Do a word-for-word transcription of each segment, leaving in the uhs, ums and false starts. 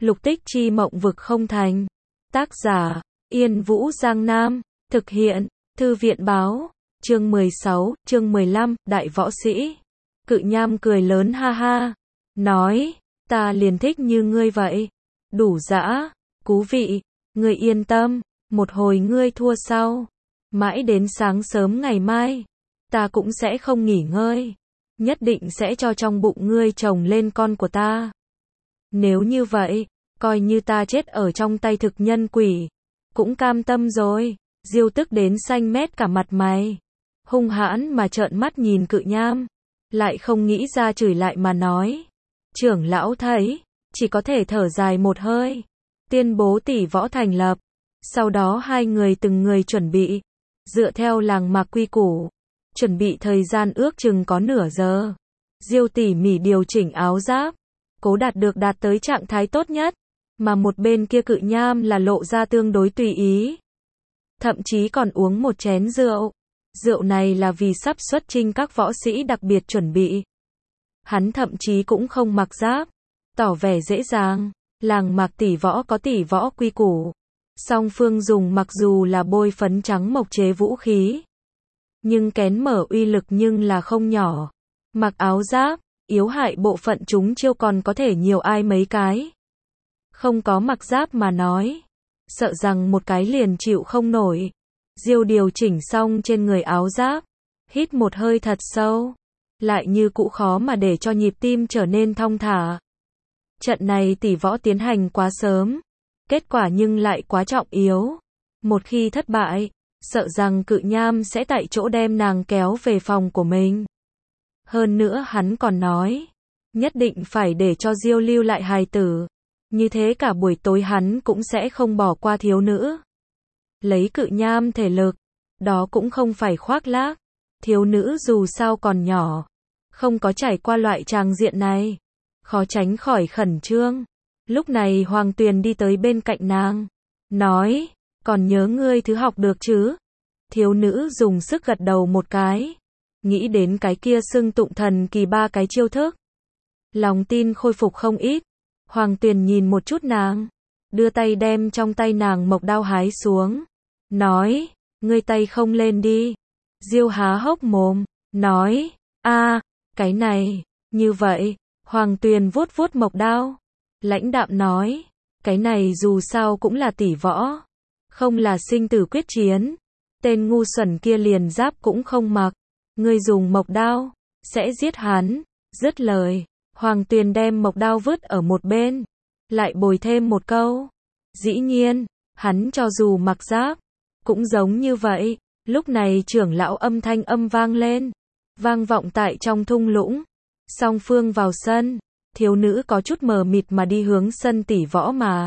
Lục tích chi mộng vực không thành. Tác giả, Yên Vũ Giang Nam. Thực hiện, Thư viện Báo. Chương mười sáu, chương mười lăm, Đại Võ Sĩ. Cự Nham cười lớn ha ha. Nói, ta liền thích như ngươi vậy. Đủ dã, cú vị, ngươi yên tâm, một hồi ngươi thua sau. Mãi đến sáng sớm ngày mai, ta cũng sẽ không nghỉ ngơi. Nhất định sẽ cho trong bụng ngươi chồng lên con của ta. Nếu như vậy, coi như ta chết ở trong tay thực nhân quỷ. Cũng cam tâm rồi. Diêu tức đến xanh mét cả mặt mày. Hung hãn mà trợn mắt nhìn Cự Nham. Lại không nghĩ ra chửi lại mà nói. Trưởng lão thấy, chỉ có thể thở dài một hơi. Tuyên bố tỷ võ thành lập. Sau đó hai người từng người chuẩn bị. Dựa theo làng mạc quy củ. Chuẩn bị thời gian ước chừng có nửa giờ. Diêu tỉ mỉ điều chỉnh áo giáp. Cố đạt được đạt tới trạng thái tốt nhất. Mà một bên kia Cự Nham là lộ ra tương đối tùy ý. Thậm chí còn uống một chén rượu. Rượu này là vì sắp xuất chinh các võ sĩ đặc biệt chuẩn bị. Hắn thậm chí cũng không mặc giáp. Tỏ vẻ dễ dàng. Làng mạc tỷ võ có tỷ võ quy củ. Song phương dùng mặc dù là bôi phấn trắng mộc chế vũ khí. Nhưng kén mở uy lực nhưng là không nhỏ. Mặc áo giáp, yếu hại bộ phận chúng chiêu còn có thể nhiều ai mấy cái. Không có mặc giáp mà nói. Sợ rằng một cái liền chịu không nổi. Diêu điều chỉnh xong trên người áo giáp. Hít một hơi thật sâu. Lại như cũ khó mà để cho nhịp tim trở nên thong thả. Trận này tỷ võ tiến hành quá sớm. Kết quả nhưng lại quá trọng yếu. Một khi thất bại, sợ rằng Cự Nham sẽ tại chỗ đem nàng kéo về phòng của mình. Hơn nữa hắn còn nói. Nhất định phải để cho Diêu lưu lại hài tử. Như thế cả buổi tối hắn cũng sẽ không bỏ qua thiếu nữ. Lấy Cự Nham thể lực. Đó cũng không phải khoác lác. Thiếu nữ dù sao còn nhỏ. Không có trải qua loại tràng diện này. Khó tránh khỏi khẩn trương. Lúc này Hoàng Tuyền đi tới bên cạnh nàng. Nói, còn nhớ ngươi thứ học được chứ? Thiếu nữ dùng sức gật đầu một cái. Nghĩ đến cái kia xưng tụng thần kỳ ba cái chiêu thức. Lòng tin khôi phục không ít. Hoàng Tuyền nhìn một chút nàng. Đưa tay đem trong tay nàng mộc đao hái xuống. Nói, ngươi tay không lên đi. Diêu há hốc mồm. Nói, a, cái này, như vậy. Hoàng Tuyền vuốt vuốt mộc đao. Lãnh đạm nói, cái này dù sao cũng là tỷ võ. Không là sinh tử quyết chiến. Tên ngu xuẩn kia liền giáp cũng không mặc. Ngươi dùng mộc đao, sẽ giết hắn. Dứt lời, Hoàng Tuyền đem mộc đao vứt ở một bên. Lại bồi thêm một câu. Dĩ nhiên, hắn cho dù mặc giáp, cũng giống như vậy. Lúc này trưởng lão âm thanh âm vang lên. Vang vọng tại trong thung lũng. Song phương vào sân. Thiếu nữ có chút mờ mịt mà đi hướng sân tỷ võ mà.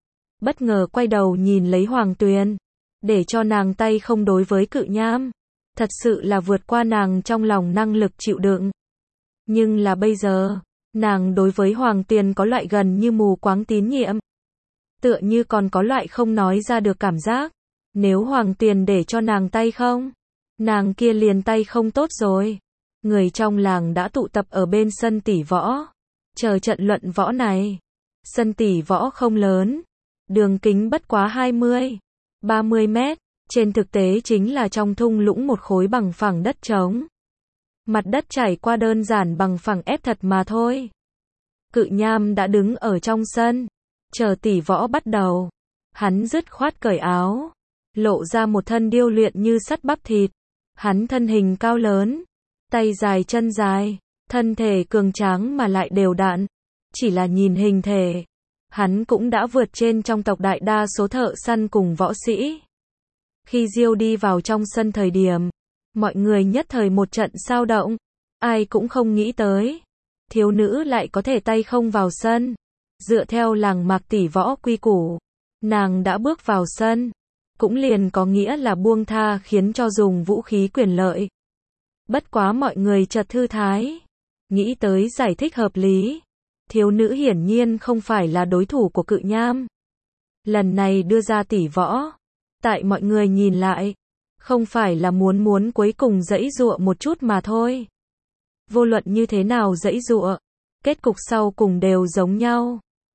Bất ngờ quay đầu nhìn lấy Hoàng Tuyền. Để cho nàng tay không đối với Cự Nham. Thật sự là vượt qua nàng trong lòng năng lực chịu đựng. Nhưng là bây giờ, nàng đối với Hoàng Tuyền có loại gần như mù quáng tín nhiệm. Tựa như còn có loại không nói ra được cảm giác. Nếu Hoàng Tuyền để cho nàng tay không, nàng kia liền tay không tốt rồi. Người trong làng đã tụ tập ở bên sân tỷ võ. Chờ trận luận võ này. Sân tỷ võ không lớn. Đường kính bất quá hai mươi, ba mươi mét. Trên thực tế chính là trong thung lũng một khối bằng phẳng đất trống. Mặt đất trải qua đơn giản bằng phẳng ép thật mà thôi. Cự Nham đã đứng ở trong sân. Chờ tỷ võ bắt đầu. Hắn dứt khoát cởi áo. Lộ ra một thân điêu luyện như sắt bắp thịt. Hắn thân hình cao lớn. Tay dài chân dài. Thân thể cường tráng mà lại đều đặn. Chỉ là nhìn hình thể. Hắn cũng đã vượt trên trong tộc đại đa số thợ săn cùng võ sĩ. Khi Diêu đi vào trong sân thời điểm. Mọi người nhất thời một trận sao động. Ai cũng không nghĩ tới. Thiếu nữ lại có thể tay không vào sân. Dựa theo làng mạc tỷ võ quy củ. Nàng đã bước vào sân. Cũng liền có nghĩa là buông tha khiến cho dùng vũ khí quyền lợi. Bất quá mọi người chợt thư thái. Nghĩ tới giải thích hợp lý. Thiếu nữ hiển nhiên không phải là đối thủ của Cự Nham. Lần này đưa ra tỷ võ. Tại mọi người nhìn lại. Không phải là muốn muốn cuối cùng giãy giụa một chút mà thôi. Vô luận như thế nào giãy giụa. Kết cục sau cùng đều giống nhau.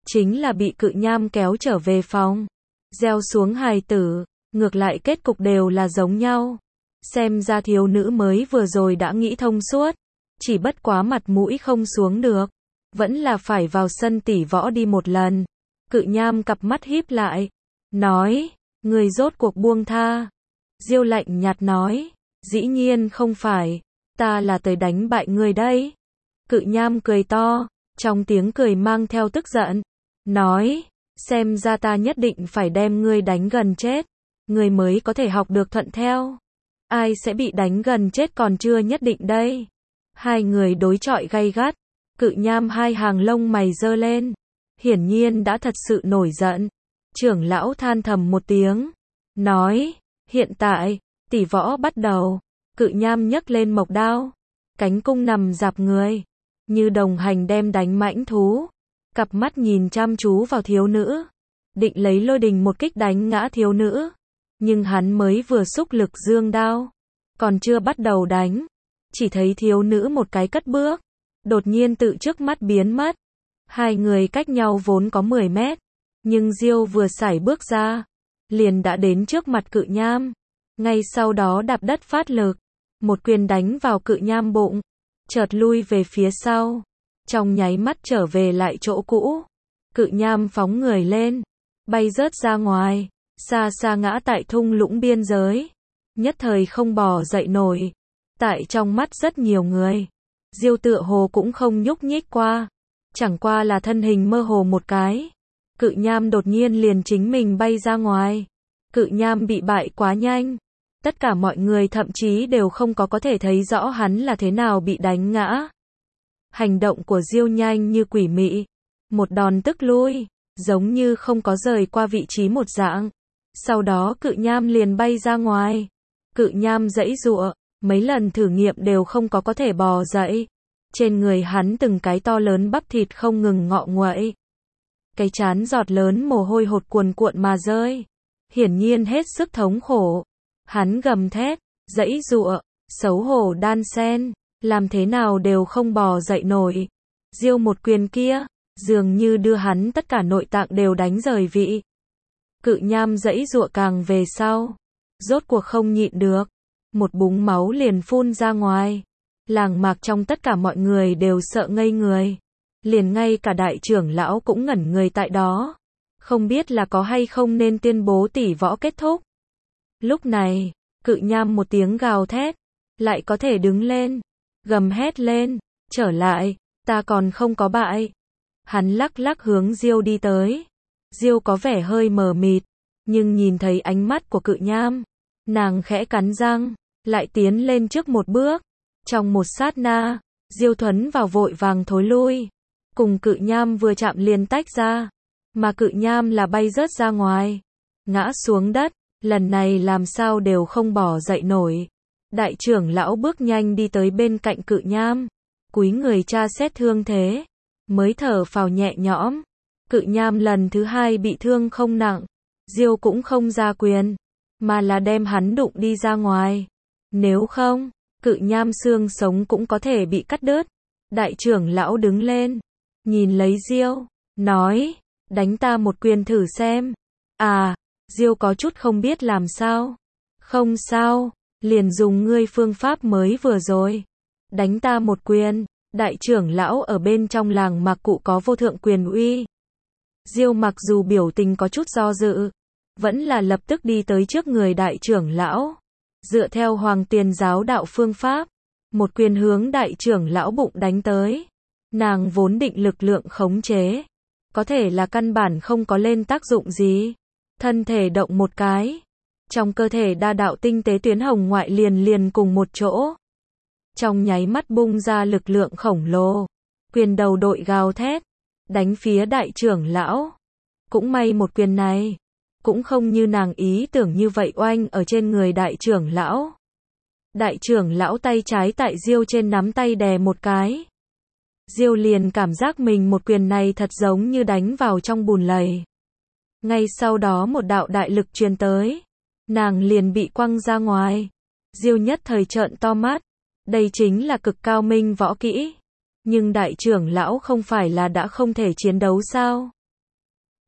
chính là bị Cự Nham kéo trở về phòng, gieo xuống hài tử, ngược lại kết cục đều là giống nhau. Xem ra thiếu nữ mới vừa rồi đã nghĩ thông suốt, chỉ bất quá mặt mũi không xuống được, vẫn là phải vào sân tỷ võ đi một lần. Cự Nham cặp mắt híp lại, nói, người rốt cuộc buông tha. Diêu lạnh nhạt nói, dĩ nhiên không phải, ta là tới đánh bại ngươi đấy. Cự Nham cười to, trong tiếng cười mang theo tức giận, nói, xem ra ta nhất định phải đem ngươi đánh gần chết, ngươi mới có thể học được thuận theo. Ai sẽ bị đánh gần chết còn chưa nhất định đây. Hai người đối chọi gay gắt, Cự Nham hai hàng lông mày giơ lên, hiển nhiên đã thật sự nổi giận. Trưởng lão than thầm một tiếng, nói, hiện tại, tỷ võ bắt đầu. Cự Nham nhấc lên mộc đao, cánh cung nằm dạp người, như đồng hành đem đánh mãnh thú, cặp mắt nhìn chăm chú vào thiếu nữ, định lấy lôi đình một kích đánh ngã thiếu nữ. Nhưng hắn mới vừa xúc lực dương đao, còn chưa bắt đầu đánh, chỉ thấy thiếu nữ một cái cất bước, đột nhiên tự trước mắt biến mất. Hai người cách nhau vốn có mười mét, nhưng Diêu vừa sải bước ra, liền đã đến trước mặt Cự Nham, ngay sau đó đạp đất phát lực, một quyền đánh vào Cự Nham bụng, chợt lui về phía sau, trong nháy mắt trở về lại chỗ cũ. Cự Nham phóng người lên, bay rớt ra ngoài, xa xa ngã tại thung lũng biên giới, nhất thời không bò dậy nổi. Tại trong mắt rất nhiều người, Diêu tựa hồ cũng không nhúc nhích qua, chẳng qua là thân hình mơ hồ một cái. Cự Nham đột nhiên liền chính mình bay ra ngoài. Cự Nham bị bại quá nhanh, tất cả mọi người thậm chí đều không có có thể thấy rõ hắn là thế nào bị đánh ngã. Hành động của Diêu nhanh như quỷ mị, một đòn tức lui, giống như không có rời qua vị trí một dạng. Sau đó Cự Nham liền bay ra ngoài. Cự Nham giãy giụa, mấy lần thử nghiệm đều không có có thể bò dậy. Trên người hắn từng cái to lớn bắp thịt không ngừng ngọ nguậy. Cái trán giọt lớn mồ hôi hột cuồn cuộn mà rơi. Hiển nhiên hết sức thống khổ. Hắn gầm thét, giãy giụa, xấu hổ đan sen, làm thế nào đều không bò dậy nổi. Diêu một quyền kia, dường như đưa hắn tất cả nội tạng đều đánh rời vị. Cự Nham giãy giụa càng về sau, rốt cuộc không nhịn được, một búng máu liền phun ra ngoài. Làng mạc trong tất cả mọi người đều sợ ngây người, liền ngay cả đại trưởng lão cũng ngẩn người tại đó, không biết là có hay không nên tuyên bố tỷ võ kết thúc. Lúc này, Cự Nham một tiếng gào thét, lại có thể đứng lên, gầm hét lên, trở lại, ta còn không có bại. Hắn lắc lắc hướng Diêu đi tới. Diêu có vẻ hơi mờ mịt, nhưng nhìn thấy ánh mắt của Cự Nham, nàng khẽ cắn răng, lại tiến lên trước một bước. Trong một sát na, Diêu thuấn vào vội vàng thối lui, cùng Cự Nham vừa chạm liền tách ra, mà Cự Nham là bay rớt ra ngoài, ngã xuống đất, lần này làm sao đều không bò dậy nổi. Đại trưởng lão bước nhanh đi tới bên cạnh Cự Nham, cúi người tra xét thương thế, mới thở phào nhẹ nhõm. Cự Nham lần thứ hai bị thương không nặng, Diêu cũng không ra quyền, mà là đem hắn đụng đi ra ngoài. Nếu không, Cự Nham xương sống cũng có thể bị cắt đứt. Đại trưởng lão đứng lên, nhìn lấy Diêu, nói, đánh ta một quyền thử xem. À, Diêu có chút không biết làm sao. Không sao, liền dùng ngươi phương pháp mới vừa rồi. Đánh ta một quyền. Đại trưởng lão ở bên trong làng mạc cụ có vô thượng quyền uy. Diêu mặc dù biểu tình có chút do dự, vẫn là lập tức đi tới trước người đại trưởng lão. Dựa theo Hoàng Tiền giáo đạo phương pháp, một quyền hướng đại trưởng lão bụng đánh tới. Nàng vốn định lực lượng khống chế, có thể là căn bản không có lên tác dụng gì. Thân thể động một cái, trong cơ thể đa đạo tinh tế tuyến hồng ngoại liền liền cùng một chỗ. Trong nháy mắt bung ra lực lượng khổng lồ, quyền đầu đội gào thét, đánh phía đại trưởng lão. Cũng may một quyền này, cũng không như nàng ý tưởng như vậy oanh ở trên người đại trưởng lão. Đại trưởng lão tay trái tại Diêu trên nắm tay đè một cái. Diêu liền cảm giác mình một quyền này thật giống như đánh vào trong bùn lầy. Ngay sau đó một đạo đại lực truyền tới, nàng liền bị quăng ra ngoài. Diêu nhất thời trợn to mắt, đây chính là cực cao minh võ kỹ. Nhưng đại trưởng lão không phải là đã không thể chiến đấu sao?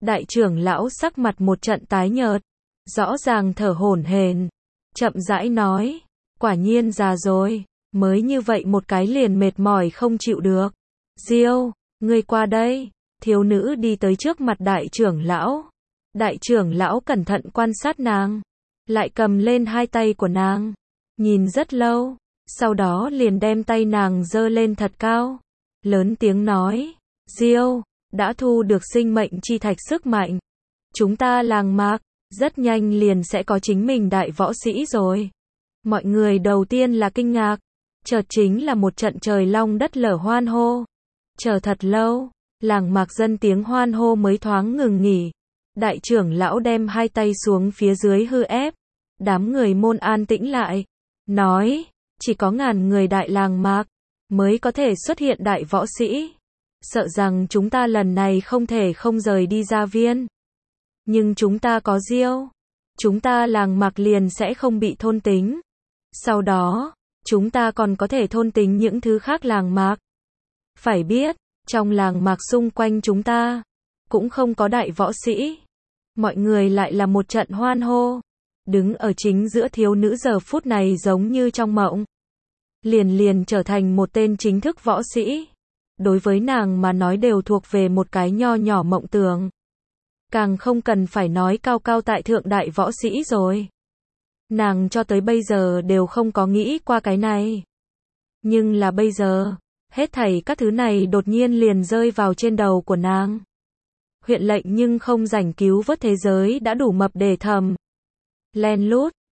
Đại trưởng lão sắc mặt một trận tái nhợt, rõ ràng thở hổn hển, chậm rãi nói, quả nhiên già rồi, mới như vậy một cái liền mệt mỏi không chịu được. Diêu, ngươi qua đây. Thiếu nữ đi tới trước mặt đại trưởng lão. Đại trưởng lão cẩn thận quan sát nàng, lại cầm lên hai tay của nàng, nhìn rất lâu, sau đó liền đem tay nàng giơ lên thật cao, lớn tiếng nói, Diêu, đã thu được sinh mệnh chi thạch sức mạnh. Chúng ta làng Mạc, rất nhanh liền sẽ có chính mình đại võ sĩ rồi. Mọi người đầu tiên là kinh ngạc, chợt chính là một trận trời long đất lở hoan hô. Chờ thật lâu, làng Mạc dân tiếng hoan hô mới thoáng ngừng nghỉ. Đại trưởng lão đem hai tay xuống phía dưới hư ép. Đám người môn an tĩnh lại, nói, chỉ có ngàn người đại làng Mạc mới có thể xuất hiện đại võ sĩ. Sợ rằng chúng ta lần này không thể không rời đi gia viên. Nhưng chúng ta có Diêu, chúng ta làng Mạc liền sẽ không bị thôn tính. Sau đó, chúng ta còn có thể thôn tính những thứ khác làng Mạc. Phải biết, trong làng Mạc xung quanh chúng ta, cũng không có đại võ sĩ. Mọi người lại là một trận hoan hô. Đứng ở chính giữa thiếu nữ giờ phút này giống như trong mộng. Liền liền trở thành một tên chính thức võ sĩ. Đối với nàng mà nói đều thuộc về một cái nho nhỏ mộng tưởng. Càng không cần phải nói cao cao tại thượng đại võ sĩ rồi. Nàng cho tới bây giờ đều không có nghĩ qua cái này. Nhưng là bây giờ, hết thảy các thứ này đột nhiên liền rơi vào trên đầu của nàng. Huyện lệnh nhưng không rảnh cứu vớt thế giới đã đủ mập để thầm. Len lút,